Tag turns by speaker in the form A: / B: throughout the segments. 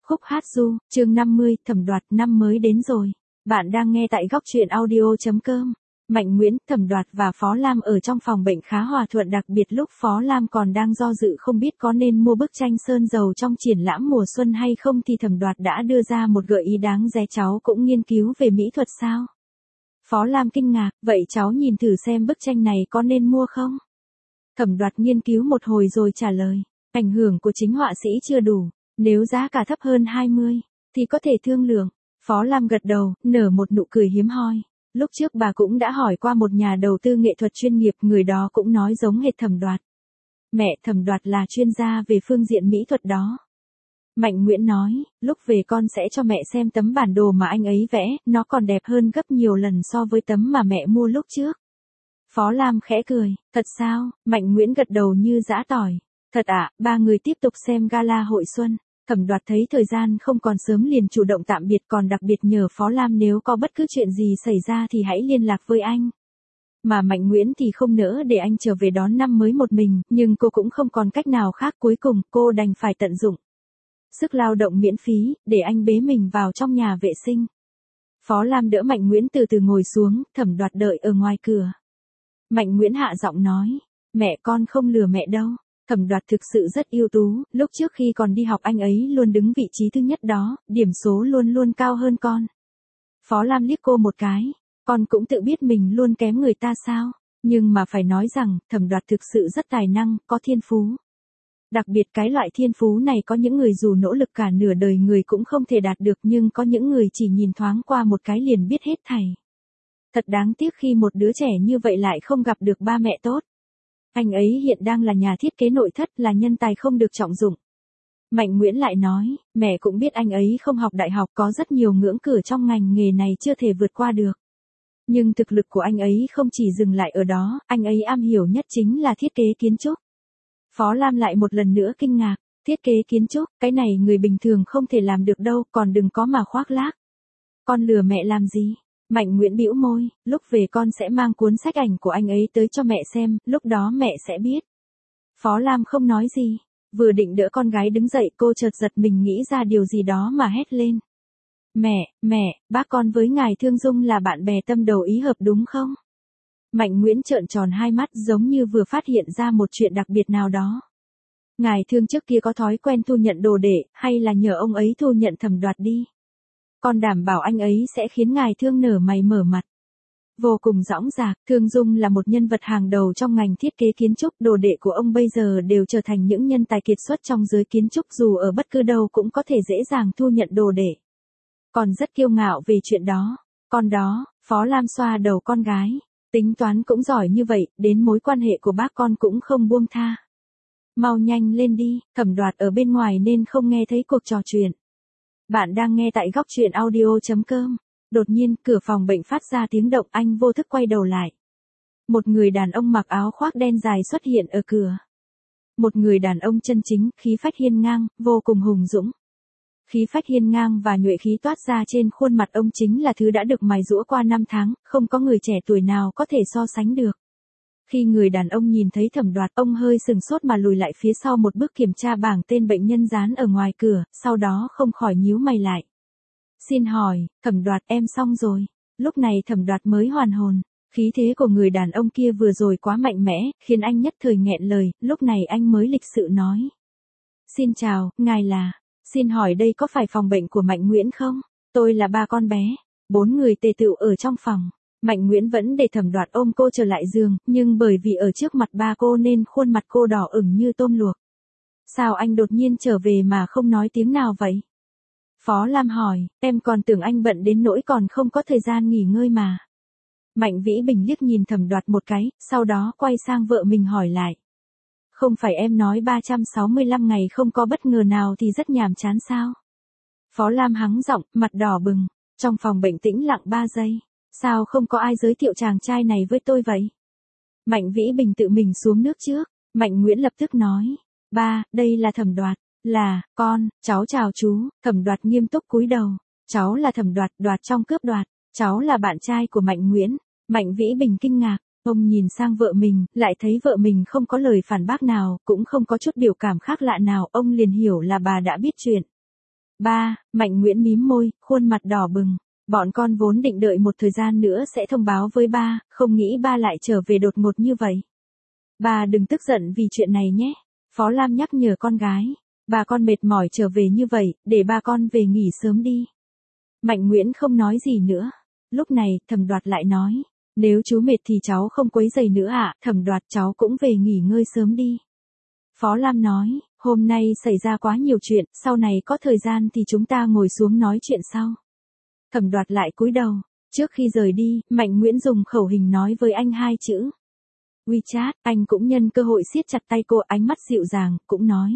A: Khúc hát du, chương 50, Thẩm Đoạt, năm mới đến rồi. Bạn đang nghe tại góc truyện audio.com. Mạnh Nguyễn, Thẩm Đoạt và Phó Lam ở trong phòng bệnh khá hòa thuận, đặc biệt lúc Phó Lam còn đang do dự không biết có nên mua bức tranh sơn dầu trong triển lãm mùa xuân hay không thì Thẩm Đoạt đã đưa ra một gợi ý đáng giá. Cháu cũng nghiên cứu về mỹ thuật sao? Phó Lam kinh ngạc, vậy cháu nhìn thử xem bức tranh này có nên mua không? Thẩm Đoạt nghiên cứu một hồi rồi trả lời, ảnh hưởng của chính họa sĩ chưa đủ. Nếu giá cả thấp hơn 20, thì có thể thương lượng. Phó Lam gật đầu, nở một nụ cười hiếm hoi. Lúc trước bà cũng đã hỏi qua một nhà đầu tư nghệ thuật chuyên nghiệp, người đó cũng nói giống hệt Thẩm Đoạt. Mẹ Thẩm Đoạt là chuyên gia về phương diện mỹ thuật đó. Mạnh Nguyễn nói, lúc về con sẽ cho mẹ xem tấm bản đồ mà anh ấy vẽ, nó còn đẹp hơn gấp nhiều lần so với tấm mà mẹ mua lúc trước. Phó Lam khẽ cười, thật sao? Mạnh Nguyễn gật đầu như giã tỏi. Thật ạ, ba người tiếp tục xem gala hội xuân. Thẩm Đoạt thấy thời gian không còn sớm liền chủ động tạm biệt, còn đặc biệt nhờ Phó Lam nếu có bất cứ chuyện gì xảy ra thì hãy liên lạc với anh. Mà Mạnh Nguyễn thì không nỡ để anh trở về đón năm mới một mình, nhưng cô cũng không còn cách nào khác, cuối cùng cô đành phải tận dụng sức lao động miễn phí, để anh bế mình vào trong nhà vệ sinh. Phó Lam đỡ Mạnh Nguyễn từ từ ngồi xuống, Thẩm Đoạt đợi ở ngoài cửa. Mạnh Nguyễn hạ giọng nói, mẹ con không lừa mẹ đâu. Thẩm Đoạt thực sự rất ưu tú, lúc trước khi còn đi học anh ấy luôn đứng vị trí thứ nhất đó, điểm số luôn luôn cao hơn con. Phó Lam liếc cô một cái, con cũng tự biết mình luôn kém người ta sao, nhưng mà phải nói rằng, Thẩm Đoạt thực sự rất tài năng, có thiên phú. Đặc biệt cái loại thiên phú này có những người dù nỗ lực cả nửa đời người cũng không thể đạt được, nhưng có những người chỉ nhìn thoáng qua một cái liền biết hết thảy. Thật đáng tiếc khi một đứa trẻ như vậy lại không gặp được ba mẹ tốt. Anh ấy hiện đang là nhà thiết kế nội thất, là nhân tài không được trọng dụng. Mạnh Nguyễn lại nói, mẹ cũng biết anh ấy không học đại học, có rất nhiều ngưỡng cửa trong ngành nghề này chưa thể vượt qua được. Nhưng thực lực của anh ấy không chỉ dừng lại ở đó, anh ấy am hiểu nhất chính là thiết kế kiến trúc. Phó Lam lại một lần nữa kinh ngạc, thiết kế kiến trúc, cái này người bình thường không thể làm được đâu, còn đừng có mà khoác lác. Con lừa mẹ làm gì? Mạnh Nguyễn bĩu môi, lúc về con sẽ mang cuốn sách ảnh của anh ấy tới cho mẹ xem, lúc đó mẹ sẽ biết. Phó Lam không nói gì, vừa định đỡ con gái đứng dậy, cô chợt giật mình nghĩ ra điều gì đó mà hét lên. Mẹ, bác con với ngài Thương Dung là bạn bè tâm đầu ý hợp đúng không? Mạnh Nguyễn trợn tròn hai mắt giống như vừa phát hiện ra một chuyện đặc biệt nào đó. Ngài Thương trước kia có thói quen thu nhận đồ đệ, hay là nhờ ông ấy thu nhận Thẩm Đoạt đi? Con đảm bảo anh ấy sẽ khiến ngài Thương nở mày mở mặt. Vô cùng dõng dạc, Thương Dung là một nhân vật hàng đầu trong ngành thiết kế kiến trúc, đồ đệ của ông bây giờ đều trở thành những nhân tài kiệt xuất trong giới kiến trúc, dù ở bất cứ đâu cũng có thể dễ dàng thu nhận đồ đệ. Còn rất kiêu ngạo về chuyện đó. Con đó, Phó Lam xoa đầu con gái, tính toán cũng giỏi như vậy, đến mối quan hệ của bác con cũng không buông tha. Mau nhanh lên đi, Thẩm Đoạt ở bên ngoài nên không nghe thấy cuộc trò chuyện. Bạn đang nghe tại góc truyện audio.com. Đột nhiên, cửa phòng bệnh phát ra tiếng động, anh vô thức quay đầu lại. Một người đàn ông mặc áo khoác đen dài xuất hiện ở cửa. Một người đàn ông chân chính, khí phách hiên ngang, vô cùng hùng dũng. Khí phách hiên ngang và nhuệ khí toát ra trên khuôn mặt ông chính là thứ đã được mài giũa qua năm tháng, không có người trẻ tuổi nào có thể so sánh được. Khi người đàn ông nhìn thấy Thẩm Đoạt, ông hơi sừng sốt mà lùi lại phía sau một bước, kiểm tra bảng tên bệnh nhân dán ở ngoài cửa, sau đó không khỏi nhíu mày lại. Xin hỏi, Thẩm Đoạt, em xong rồi. Lúc này Thẩm Đoạt mới hoàn hồn. Khí thế của người đàn ông kia vừa rồi quá mạnh mẽ, khiến anh nhất thời nghẹn lời, lúc này anh mới lịch sự nói. Xin chào, ngài là, xin hỏi đây có phải phòng bệnh của Mạnh Nguyễn không? Tôi là ba con bé. 4 người tề tựu ở trong phòng. Mạnh Nguyễn vẫn để Thẩm Đoạt ôm cô trở lại giường, nhưng bởi vì ở trước mặt ba cô nên khuôn mặt cô đỏ ửng như tôm luộc. Sao anh đột nhiên trở về mà không nói tiếng nào vậy? Phó Lam hỏi, em còn tưởng anh bận đến nỗi còn không có thời gian nghỉ ngơi mà. Mạnh Vĩ Bình liếc nhìn Thẩm Đoạt một cái, sau đó quay sang vợ mình hỏi lại. Không phải em nói 365 ngày không có bất ngờ nào thì rất nhàm chán sao? Phó Lam hắng giọng, mặt đỏ bừng. Trong phòng bệnh tĩnh lặng 3 giây. Sao không có ai giới thiệu chàng trai này với tôi vậy? Mạnh Vĩ Bình tự mình xuống nước trước. Mạnh Nguyễn lập tức nói. Ba, đây là Thẩm Đoạt. Là, con, cháu chào chú. Thẩm Đoạt nghiêm túc cúi đầu. Cháu là Thẩm Đoạt, đoạt trong cướp đoạt. Cháu là bạn trai của Mạnh Nguyễn. Mạnh Vĩ Bình kinh ngạc. Ông nhìn sang vợ mình, lại thấy vợ mình không có lời phản bác nào, cũng không có chút biểu cảm khác lạ nào, ông liền hiểu là bà đã biết chuyện. Ba, Mạnh Nguyễn mím môi, khuôn mặt đỏ bừng. Bọn con vốn định đợi một thời gian nữa sẽ thông báo với ba, không nghĩ ba lại trở về đột ngột như vậy. Ba đừng tức giận vì chuyện này nhé. Phó Lam nhắc nhở con gái. Bà con mệt mỏi trở về như vậy, để ba con về nghỉ sớm đi. Mạnh Nguyễn không nói gì nữa. Lúc này, Thẩm Đoạt lại nói. Nếu chú mệt thì cháu không quấy rầy nữa ạ. Thẩm Đoạt, cháu cũng về nghỉ ngơi sớm đi. Phó Lam nói, hôm nay xảy ra quá nhiều chuyện, sau này có thời gian thì chúng ta ngồi xuống nói chuyện sau. Thẩm Đoạt lại cúi đầu. Trước khi rời đi, Mạnh Nguyễn dùng khẩu hình nói với anh 2 chữ. WeChat, anh cũng nhân cơ hội siết chặt tay cô, ánh mắt dịu dàng, cũng nói.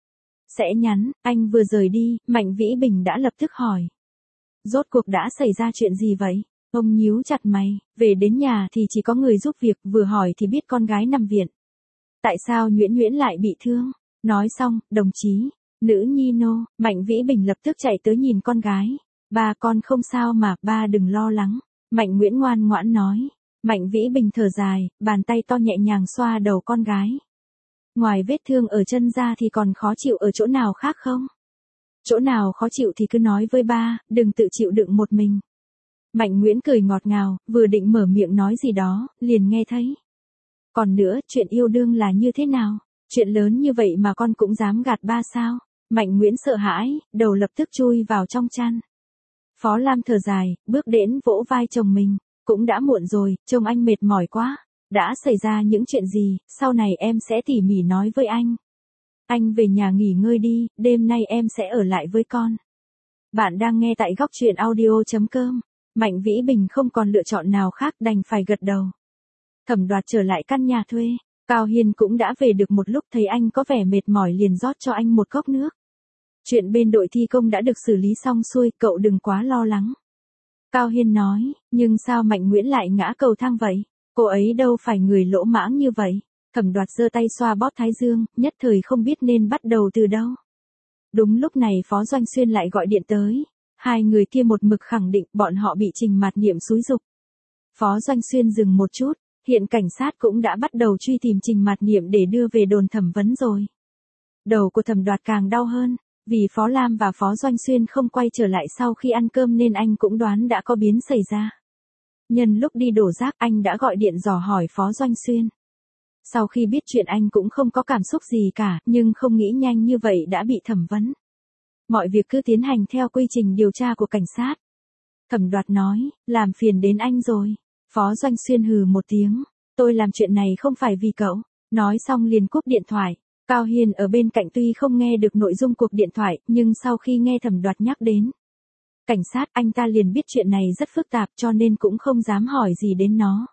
A: Sẽ nhắn. Anh vừa rời đi, Mạnh Vĩ Bình đã lập tức hỏi. Rốt cuộc đã xảy ra chuyện gì vậy? Ông nhíu chặt mày, về đến nhà thì chỉ có người giúp việc, vừa hỏi thì biết con gái nằm viện. Tại sao Nhuyễn Nhuyễn lại bị thương? Nói xong, đồng chí, nữ nhi nô, Mạnh Vĩ Bình lập tức chạy tới nhìn con gái. Ba con không sao mà, ba đừng lo lắng. Mạnh Nguyễn ngoan ngoãn nói. Mạnh Vĩ Bình thở dài, bàn tay to nhẹ nhàng xoa đầu con gái. Ngoài vết thương ở chân ra thì còn khó chịu ở chỗ nào khác không? Chỗ nào khó chịu thì cứ nói với ba, đừng tự chịu đựng một mình. Mạnh Nguyễn cười ngọt ngào, vừa định mở miệng nói gì đó, liền nghe thấy. Còn nữa, chuyện yêu đương là như thế nào? Chuyện lớn như vậy mà con cũng dám gạt ba sao? Mạnh Nguyễn sợ hãi, đầu lập tức chui vào trong chăn. Phó Lam thở dài, bước đến vỗ vai chồng mình. Cũng đã muộn rồi, trông anh mệt mỏi quá. Đã xảy ra những chuyện gì, sau này em sẽ tỉ mỉ nói với anh. Anh về nhà nghỉ ngơi đi, đêm nay em sẽ ở lại với con. Bạn đang nghe tại góc truyện audio.com. Mạnh Vĩ Bình không còn lựa chọn nào khác đành phải gật đầu. Thẩm Đoạt trở lại căn nhà thuê. Cao Hiên cũng đã về được một lúc, thấy anh có vẻ mệt mỏi liền rót cho anh một cốc nước. Chuyện bên đội thi công đã được xử lý xong xuôi, cậu đừng quá lo lắng. Cao Hiên nói, nhưng sao Mạnh Nguyễn lại ngã cầu thang vậy? Cô ấy đâu phải người lỗ mãng như vậy. Thẩm Đoạt giơ tay xoa bóp thái dương, nhất thời không biết nên bắt đầu từ đâu. Đúng lúc này Phó Doanh Xuyên lại gọi điện tới. Hai người kia một mực khẳng định bọn họ bị Trình Mạt Niệm xúi giục. Phó Doanh Xuyên dừng một chút, hiện cảnh sát cũng đã bắt đầu truy tìm Trình Mạt Niệm để đưa về đồn thẩm vấn rồi. Đầu của Thẩm Đoạt càng đau hơn, vì Phó Lam và Phó Doanh Xuyên không quay trở lại sau khi ăn cơm nên anh cũng đoán đã có biến xảy ra. Nhân lúc đi đổ rác anh đã gọi điện dò hỏi Phó Doanh Xuyên. Sau khi biết chuyện anh cũng không có cảm xúc gì cả, nhưng không nghĩ nhanh như vậy đã bị thẩm vấn. Mọi việc cứ tiến hành theo quy trình điều tra của cảnh sát. Thẩm Đoạt nói, làm phiền đến anh rồi. Phó Doanh Xuyên hừ một tiếng, tôi làm chuyện này không phải vì cậu. Nói xong liền cúp điện thoại. Cao Hiền ở bên cạnh tuy không nghe được nội dung cuộc điện thoại, nhưng sau khi nghe Thẩm Đoạt nhắc đến cảnh sát, anh ta liền biết chuyện này rất phức tạp cho nên cũng không dám hỏi gì đến nó.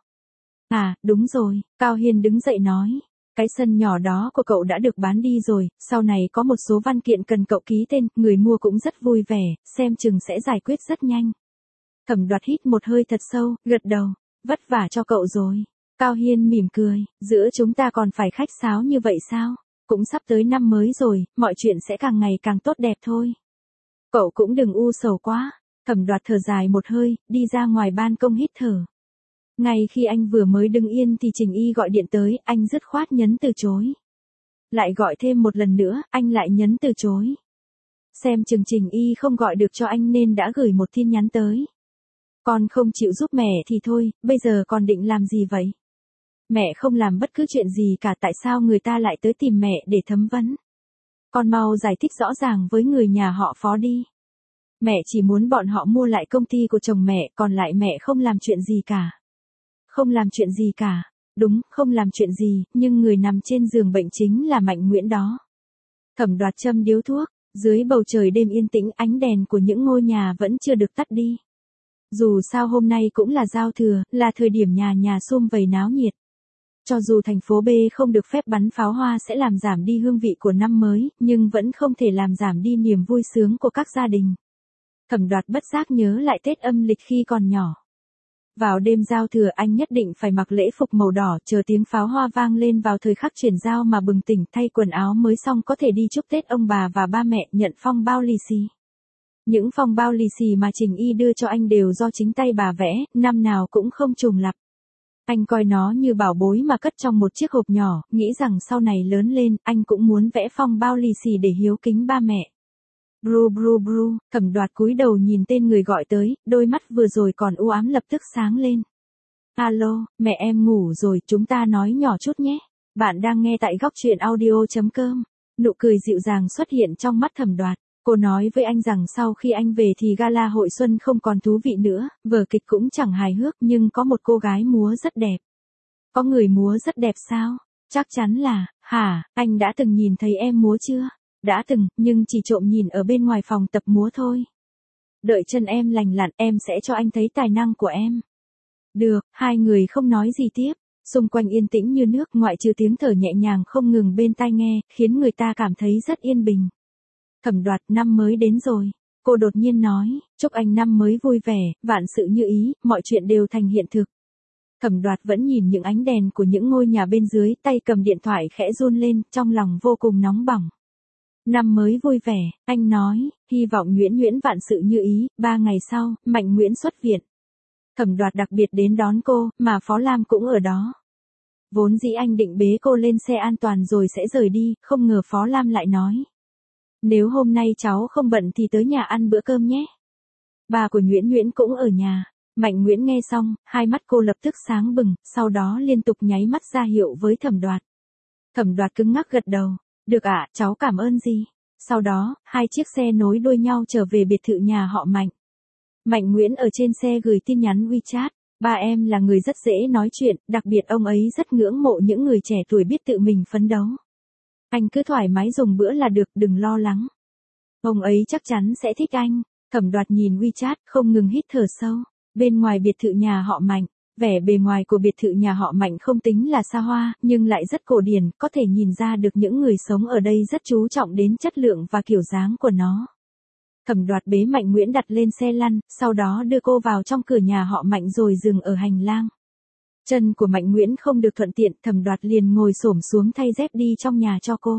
A: À, đúng rồi, Cao Hiền đứng dậy nói. Cái sân nhỏ đó của cậu đã được bán đi rồi, sau này có một số văn kiện cần cậu ký tên, người mua cũng rất vui vẻ, xem chừng sẽ giải quyết rất nhanh. Thẩm Đoạt hít một hơi thật sâu, gật đầu, vất vả cho cậu rồi. Cao Hiên mỉm cười, giữa chúng ta còn phải khách sáo như vậy sao? Cũng sắp tới năm mới rồi, mọi chuyện sẽ càng ngày càng tốt đẹp thôi. Cậu cũng đừng u sầu quá. Thẩm Đoạt thở dài một hơi, đi ra ngoài ban công hít thở. Ngay khi anh vừa mới đứng yên thì Trình Y gọi điện tới, anh dứt khoát nhấn từ chối. Lại gọi thêm một lần nữa, anh lại nhấn từ chối. Xem chừng Trình Y không gọi được cho anh nên đã gửi một tin nhắn tới. Con không chịu giúp mẹ thì thôi, bây giờ con định làm gì vậy? Mẹ không làm bất cứ chuyện gì cả, tại sao người ta lại tới tìm mẹ để thẩm vấn? Con mau giải thích rõ ràng với người nhà họ Phó đi. Mẹ chỉ muốn bọn họ mua lại công ty của chồng mẹ, còn lại mẹ không làm chuyện gì cả. Không làm chuyện gì cả. Đúng, không làm chuyện gì, nhưng người nằm trên giường bệnh chính là Mạnh Nguyễn đó. Thẩm Đoạt châm điếu thuốc, dưới bầu trời đêm yên tĩnh ánh đèn của những ngôi nhà vẫn chưa được tắt đi. Dù sao hôm nay cũng là giao thừa, là thời điểm nhà nhà sum vầy náo nhiệt. Cho dù thành phố B không được phép bắn pháo hoa sẽ làm giảm đi hương vị của năm mới, nhưng vẫn không thể làm giảm đi niềm vui sướng của các gia đình. Thẩm Đoạt bất giác nhớ lại Tết âm lịch khi còn nhỏ. Vào đêm giao thừa anh nhất định phải mặc lễ phục màu đỏ, chờ tiếng pháo hoa vang lên vào thời khắc chuyển giao mà bừng tỉnh, thay quần áo mới xong có thể đi chúc Tết ông bà và ba mẹ, nhận phong bao lì xì. Những phong bao lì xì mà Trình Y đưa cho anh đều do chính tay bà vẽ, năm nào cũng không trùng lặp. Anh coi nó như bảo bối mà cất trong một chiếc hộp nhỏ, nghĩ rằng sau này lớn lên, anh cũng muốn vẽ phong bao lì xì để hiếu kính ba mẹ. Bru bru bru, Thẩm Đoạt cúi đầu nhìn tên người gọi tới, đôi mắt vừa rồi còn u ám lập tức sáng lên. Alo, mẹ em ngủ rồi, chúng ta nói nhỏ chút nhé. Bạn đang nghe tại góc truyện audio.com. Nụ cười dịu dàng xuất hiện trong mắt Thẩm Đoạt. Cô nói với anh rằng sau khi anh về thì gala hội xuân không còn thú vị nữa, vở kịch cũng chẳng hài hước nhưng có một cô gái múa rất đẹp. Có người múa rất đẹp sao? Chắc chắn là, hả, anh đã từng nhìn thấy em múa chưa? Đã từng, nhưng chỉ trộm nhìn ở bên ngoài phòng tập múa thôi. Đợi chân em lành lặn em sẽ cho anh thấy tài năng của em. Được, hai người không nói gì tiếp. Xung quanh yên tĩnh như nước ngoại trừ tiếng thở nhẹ nhàng không ngừng bên tai nghe, khiến người ta cảm thấy rất yên bình. Thẩm Đoạt, năm mới đến rồi. Cô đột nhiên nói, chúc anh năm mới vui vẻ, vạn sự như ý, mọi chuyện đều thành hiện thực. Thẩm Đoạt vẫn nhìn những ánh đèn của những ngôi nhà bên dưới, tay cầm điện thoại khẽ run lên, trong lòng vô cùng nóng bỏng. Năm mới vui vẻ, anh nói, hy vọng Nguyễn Nguyễn vạn sự như ý. 3 ngày sau, Mạnh Nguyễn xuất viện. Thẩm Đoạt đặc biệt đến đón cô, mà Phó Lam cũng ở đó. Vốn dĩ anh định bế cô lên xe an toàn rồi sẽ rời đi, không ngờ Phó Lam lại nói. Nếu hôm nay cháu không bận thì tới nhà ăn bữa cơm nhé. Bà của Nguyễn Nguyễn cũng ở nhà. Mạnh Nguyễn nghe xong, hai mắt cô lập tức sáng bừng, sau đó liên tục nháy mắt ra hiệu với Thẩm Đoạt. Thẩm Đoạt cứng ngắc gật đầu. Được ạ, cháu cảm ơn gì. Sau đó, hai chiếc xe nối đuôi nhau trở về biệt thự nhà họ Mạnh. Mạnh Nguyễn ở trên xe gửi tin nhắn WeChat. Ba em là người rất dễ nói chuyện, đặc biệt ông ấy rất ngưỡng mộ những người trẻ tuổi biết tự mình phấn đấu. Anh cứ thoải mái dùng bữa là được, đừng lo lắng. Ông ấy chắc chắn sẽ thích anh. Thẩm Đoạt nhìn WeChat, không ngừng hít thở sâu. Bên ngoài biệt thự nhà họ Mạnh, vẻ bề ngoài của biệt thự nhà họ Mạnh không tính là xa hoa, nhưng lại rất cổ điển, có thể nhìn ra được những người sống ở đây rất chú trọng đến chất lượng và kiểu dáng của nó. Thẩm Đoạt bế Mạnh Nguyễn đặt lên xe lăn, sau đó đưa cô vào trong cửa nhà họ Mạnh rồi dừng ở hành lang. Chân của Mạnh Nguyễn không được thuận tiện, Thẩm Đoạt liền ngồi xổm xuống thay dép đi trong nhà cho cô.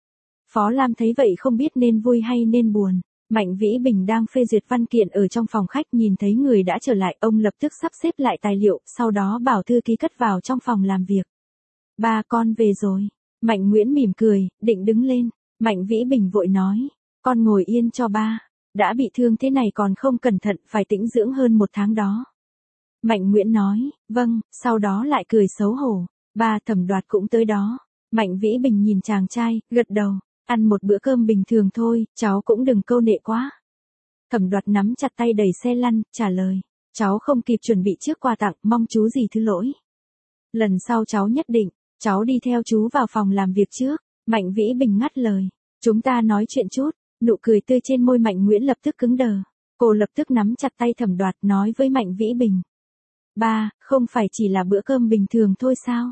A: Phó Lam thấy vậy không biết nên vui hay nên buồn. Mạnh Vĩ Bình đang phê duyệt văn kiện ở trong phòng khách, nhìn thấy người đã trở lại, ông lập tức sắp xếp lại tài liệu, sau đó bảo thư ký cất vào trong phòng làm việc. Ba, con về rồi. Mạnh Nguyễn mỉm cười, định đứng lên. Mạnh Vĩ Bình vội nói, con ngồi yên cho ba. Đã bị thương thế này còn không cẩn thận, phải tĩnh dưỡng hơn 1 tháng đó. Mạnh Nguyễn nói, vâng, sau đó lại cười xấu hổ. Ba, Thẩm Đoạt cũng tới đó. Mạnh Vĩ Bình nhìn chàng trai, gật đầu. Ăn một bữa cơm bình thường thôi, cháu cũng đừng câu nệ quá. Thẩm Đoạt nắm chặt tay đẩy xe lăn, trả lời. Cháu không kịp chuẩn bị trước quà tặng, mong chú gì thứ lỗi. Lần sau cháu nhất định, cháu đi theo chú vào phòng làm việc trước. Mạnh Vĩ Bình ngắt lời. Chúng ta nói chuyện chút. Nụ cười tươi trên môi Mạnh Nguyễn lập tức cứng đờ. Cô lập tức nắm chặt tay Thẩm Đoạt nói với Mạnh Vĩ Bình. Ba, không phải chỉ là bữa cơm bình thường thôi sao?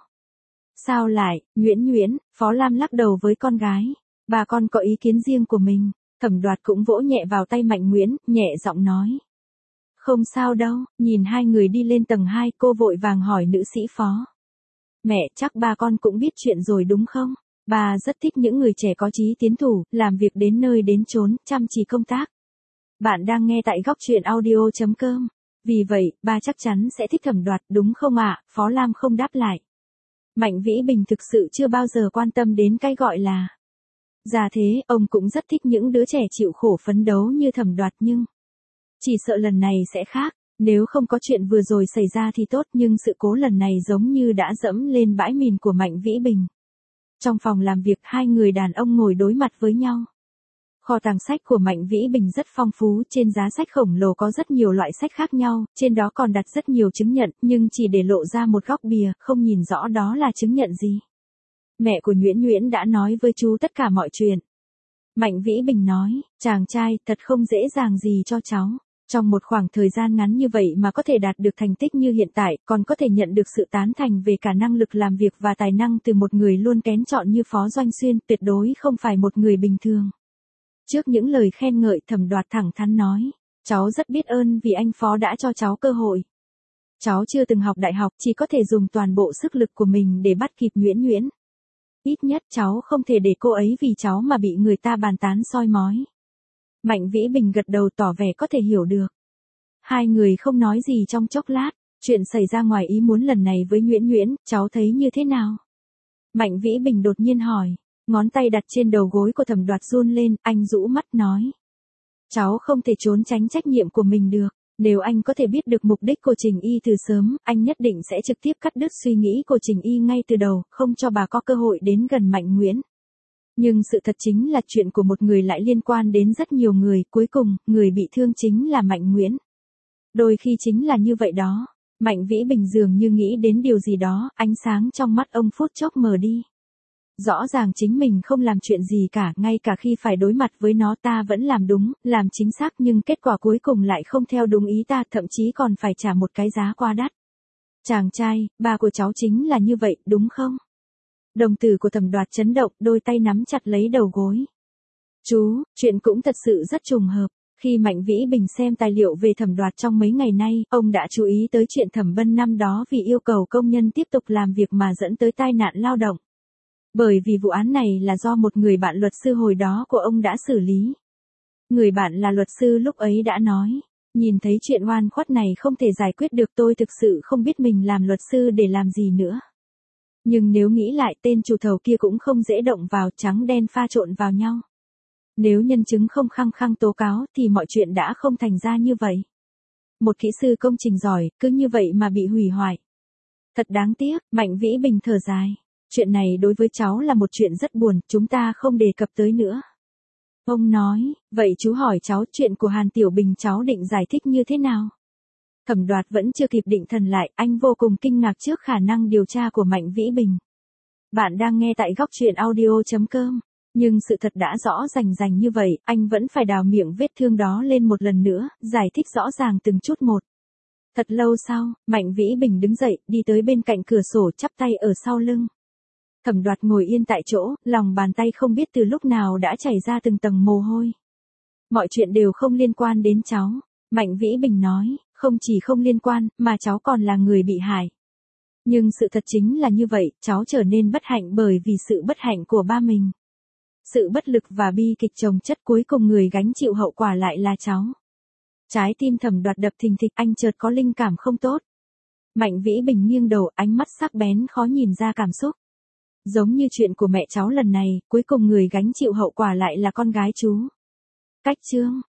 A: Sao lại, Nguyễn, Phó Lam lắc đầu với con gái. Bà con có ý kiến riêng của mình. Thẩm Đoạt cũng vỗ nhẹ vào tay Mạnh Nguyễn, nhẹ giọng nói. Không sao đâu, nhìn hai người đi lên tầng 2, cô vội vàng hỏi nữ sĩ Phó. Mẹ, chắc ba con cũng biết chuyện rồi đúng không? Bà rất thích những người trẻ có chí tiến thủ, làm việc đến nơi đến chốn, chăm chỉ công tác. Bạn đang nghe tại góc truyện audio.com. Vì vậy, ba chắc chắn sẽ thích Thẩm Đoạt đúng không ạ? Phó Lam không đáp lại. Mạnh Vĩ Bình thực sự chưa bao giờ quan tâm đến cái gọi là già thế, ông cũng rất thích những đứa trẻ chịu khổ phấn đấu như Thẩm Đoạt nhưng chỉ sợ lần này sẽ khác. Nếu không có chuyện vừa rồi xảy ra thì tốt, nhưng sự cố lần này giống như đã dẫm lên bãi mìn của Mạnh Vĩ Bình. Trong phòng làm việc, hai người đàn ông ngồi đối mặt với nhau. Kho tàng sách của Mạnh Vĩ Bình rất phong phú, trên giá sách khổng lồ có rất nhiều loại sách khác nhau, trên đó còn đặt rất nhiều chứng nhận, nhưng chỉ để lộ ra một góc bìa, không nhìn rõ đó là chứng nhận gì. Mẹ của Nguyễn đã nói với chú tất cả mọi chuyện. Mạnh Vĩ Bình nói, chàng trai, thật không dễ dàng gì cho cháu. Trong một khoảng thời gian ngắn như vậy mà có thể đạt được thành tích như hiện tại, còn có thể nhận được sự tán thành về cả năng lực làm việc và tài năng từ một người luôn kén chọn như Phó Doanh Xuyên, tuyệt đối không phải một người bình thường. Trước những lời khen ngợi, Thẩm Đoạt thẳng thắn nói, cháu rất biết ơn vì anh Phó đã cho cháu cơ hội. Cháu chưa từng học đại học, chỉ có thể dùng toàn bộ sức lực của mình để bắt kịp Nguyễn. Ít nhất cháu không thể để cô ấy vì cháu mà bị người ta bàn tán soi mói. Mạnh Vĩ Bình gật đầu tỏ vẻ có thể hiểu được. Hai người không nói gì trong chốc lát, chuyện xảy ra ngoài ý muốn lần này với Nguyễn, cháu thấy như thế nào? Mạnh Vĩ Bình đột nhiên hỏi, ngón tay đặt trên đầu gối của Thẩm Đoạt run lên, anh rũ mắt nói. Cháu không thể trốn tránh trách nhiệm của mình được. Nếu anh có thể biết được mục đích của Trình Y từ sớm, anh nhất định sẽ trực tiếp cắt đứt suy nghĩ của Trình Y ngay từ đầu, không cho bà có cơ hội đến gần Mạnh Nguyễn. Nhưng sự thật chính là chuyện của một người lại liên quan đến rất nhiều người, cuối cùng, người bị thương chính là Mạnh Nguyễn. Đôi khi chính là như vậy đó. Mạnh Vĩ Bình dường như nghĩ đến điều gì đó, ánh sáng trong mắt ông phút chốc mờ đi. Rõ ràng chính mình không làm chuyện gì cả, ngay cả khi phải đối mặt với nó ta vẫn làm đúng, làm chính xác nhưng kết quả cuối cùng lại không theo đúng ý ta, thậm chí còn phải trả một cái giá quá đắt. Chàng trai, ba của cháu chính là như vậy, đúng không? Đồng tử của Thẩm Đoạt chấn động, đôi tay nắm chặt lấy đầu gối. Chú, chuyện cũng thật sự rất trùng hợp. Khi Mạnh Vĩ Bình xem tài liệu về Thẩm Đoạt trong mấy ngày nay, ông đã chú ý tới chuyện Thẩm Bân năm đó vì yêu cầu công nhân tiếp tục làm việc mà dẫn tới tai nạn lao động. Bởi vì vụ án này là do một người bạn luật sư hồi đó của ông đã xử lý. Người bạn là luật sư lúc ấy đã nói, nhìn thấy chuyện oan khuất này không thể giải quyết được, tôi thực sự không biết mình làm luật sư để làm gì nữa. Nhưng nếu nghĩ lại, tên chủ thầu kia cũng không dễ động vào, trắng đen pha trộn vào nhau. Nếu nhân chứng không khăng khăng tố cáo thì mọi chuyện đã không thành ra như vậy. Một kỹ sư công trình giỏi, cứ như vậy mà bị hủy hoại. Thật đáng tiếc, Mạnh Vĩ Bình thở dài. Chuyện này đối với cháu là một chuyện rất buồn, chúng ta không đề cập tới nữa. Ông nói, vậy chú hỏi cháu chuyện của Hàn Tiểu Bình cháu định giải thích như thế nào? Thẩm Đoạt vẫn chưa kịp định thần lại, anh vô cùng kinh ngạc trước khả năng điều tra của Mạnh Vĩ Bình. Bạn đang nghe tại góc truyện audio.com. Nhưng sự thật đã rõ rành như vậy, anh vẫn phải đào miệng vết thương đó lên một lần nữa, giải thích rõ ràng từng chút một. Thật lâu sau, Mạnh Vĩ Bình đứng dậy, đi tới bên cạnh cửa sổ, chắp tay ở sau lưng. Thẩm Đoạt ngồi yên tại chỗ, lòng bàn tay không biết từ lúc nào đã chảy ra từng tầng mồ hôi. Mọi chuyện đều không liên quan đến cháu. Mạnh Vĩ Bình nói, không chỉ không liên quan, mà cháu còn là người bị hại. Nhưng sự thật chính là như vậy, cháu trở nên bất hạnh bởi vì sự bất hạnh của ba mình. Sự bất lực và bi kịch chồng chất, cuối cùng người gánh chịu hậu quả lại là cháu. Trái tim Thẩm Đoạt đập thình thịch, anh chợt có linh cảm không tốt. Mạnh Vĩ Bình nghiêng đầu, ánh mắt sắc bén khó nhìn ra cảm xúc. Giống như chuyện của mẹ cháu lần này, cuối cùng người gánh chịu hậu quả lại là con gái chú. Cách chương